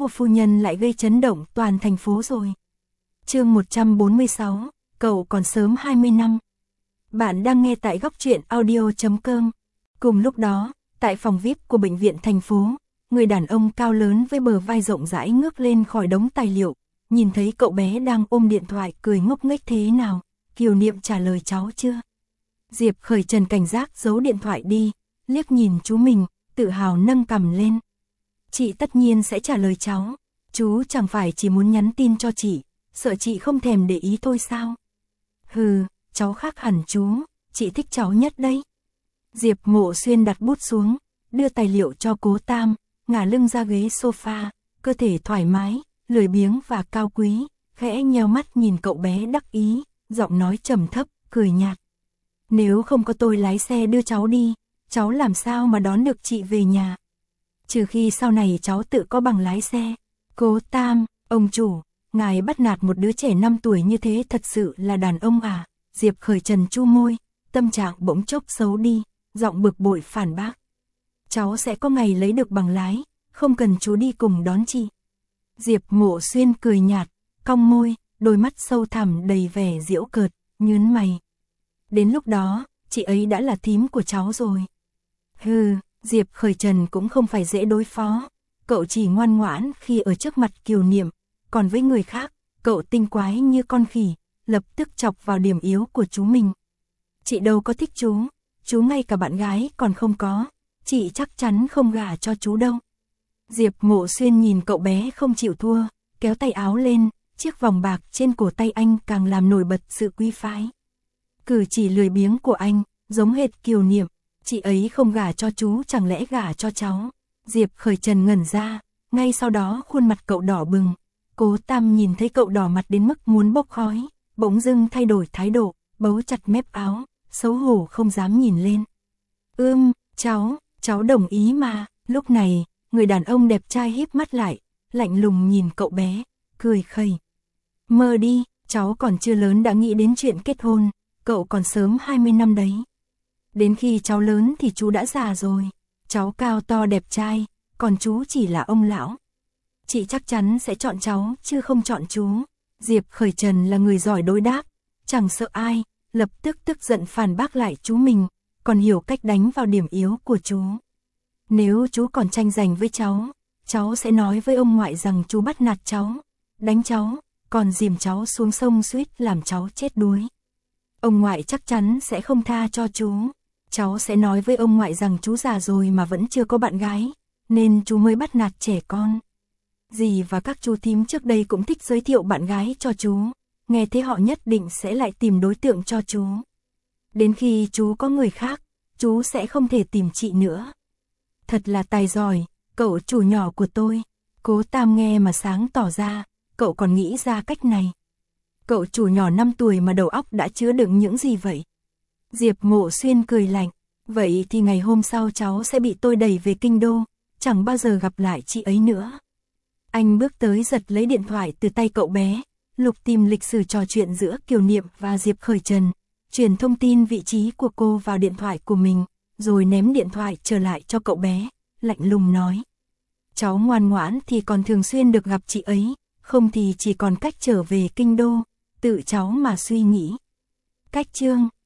của phu nhân lại gây chấn động toàn thành phố rồi. Chương 146, cậu còn sớm 20 năm. Bạn đang nghe tại góc truyện audio.com. Cùng lúc đó, tại phòng VIP của bệnh viện thành phố, người đàn ông cao lớn với bờ vai rộng rãi ngước lên khỏi đống tài liệu, nhìn thấy cậu bé đang ôm điện thoại cười ngốc nghếch thế nào. Kiều Niệm trả lời cháu chưa? Diệp Khởi Trần cảnh giác giấu điện thoại đi, liếc nhìn chú mình, tự hào nâng cằm lên. Chị tất nhiên sẽ trả lời cháu, chú chẳng phải chỉ muốn nhắn tin cho chị, sợ chị không thèm để ý thôi sao? Hừ, cháu khác hẳn chú, chị thích cháu nhất đấy. Diệp Mộ Xuyên đặt bút xuống, đưa tài liệu cho Cố Tam, ngả lưng ra ghế sofa, cơ thể thoải mái, lười biếng và cao quý, khẽ nheo mắt nhìn cậu bé đắc ý, giọng nói trầm thấp, cười nhạt. Nếu không có tôi lái xe đưa cháu đi, cháu làm sao mà đón được chị về nhà? Trừ khi sau này cháu tự có bằng lái xe. Cố Tam, ông chủ, ngài bắt nạt một đứa trẻ 5 tuổi như thế thật sự là đàn ông à? Diệp Khởi Trần chu môi, tâm trạng bỗng chốc xấu đi, giọng bực bội phản bác. Cháu sẽ có ngày lấy được bằng lái, không cần chú đi cùng đón chị. Diệp Mộ Xuyên cười nhạt, cong môi, đôi mắt sâu thẳm đầy vẻ giễu cợt, nhướng mày. Đến lúc đó, chị ấy đã là thím của cháu rồi. Hừ, Diệp Khởi Trần cũng không phải dễ đối phó. Cậu chỉ ngoan ngoãn khi ở trước mặt Kiều Niệm, còn với người khác, cậu tinh quái như con khỉ, lập tức chọc vào điểm yếu của chú mình. Chị đâu có thích chú ngay cả bạn gái còn không có, chị chắc chắn không gả cho chú đâu. Diệp Mộ Xuyên nhìn cậu bé không chịu thua, kéo tay áo lên, chiếc vòng bạc trên cổ tay anh càng làm nổi bật sự quý phái. Cử chỉ lười biếng của anh, giống hệt Kiều Niệm, chị ấy không gả cho chú chẳng lẽ gả cho cháu? Diệp Khởi Trần ngẩn ra, ngay sau đó khuôn mặt cậu đỏ bừng. Cố Tam nhìn thấy cậu đỏ mặt đến mức muốn bốc khói, bỗng dưng thay đổi thái độ, bấu chặt mép áo, xấu hổ không dám nhìn lên. Cháu đồng ý mà. Lúc này, người đàn ông đẹp trai híp mắt lại, lạnh lùng nhìn cậu bé, cười khẩy. Mơ đi, cháu còn chưa lớn đã nghĩ đến chuyện kết hôn, cậu còn sớm 20 năm đấy. Đến khi cháu lớn thì chú đã già rồi, cháu cao to đẹp trai, còn chú chỉ là ông lão. Chị chắc chắn sẽ chọn cháu chứ không chọn chú. Diệp Khởi Trần là người giỏi đối đáp, chẳng sợ ai, lập tức tức giận phản bác lại chú mình, còn hiểu cách đánh vào điểm yếu của chú. Nếu chú còn tranh giành với cháu sẽ nói với ông ngoại rằng chú bắt nạt cháu, đánh cháu, còn dìm cháu xuống sông suýt làm cháu chết đuối. Ông ngoại chắc chắn sẽ không tha cho chú. Cháu sẽ nói với ông ngoại rằng chú già rồi mà vẫn chưa có bạn gái, nên chú mới bắt nạt trẻ con. Dì và các chú thím trước đây cũng thích giới thiệu bạn gái cho chú, nghe thế họ nhất định sẽ lại tìm đối tượng cho chú. Đến khi chú có người khác, chú sẽ không thể tìm chị nữa. Thật là tài giỏi, cậu chủ nhỏ của tôi. Cố Tam nghe mà sáng tỏ ra, cậu còn nghĩ ra cách này. Cậu chủ nhỏ 5 tuổi mà đầu óc đã chứa đựng những gì vậy? Diệp Mộ Xuyên cười lạnh, vậy thì ngày hôm sau cháu sẽ bị tôi đẩy về kinh đô, chẳng bao giờ gặp lại chị ấy nữa. Anh bước tới giật lấy điện thoại từ tay cậu bé, lục tìm lịch sử trò chuyện giữa Kiều Niệm và Diệp Khởi Trần, truyền thông tin vị trí của cô vào điện thoại của mình, rồi ném điện thoại trở lại cho cậu bé, lạnh lùng nói. Cháu ngoan ngoãn thì còn thường xuyên được gặp chị ấy, không thì chỉ còn cách trở về kinh đô, tự cháu mà suy nghĩ. Cách chương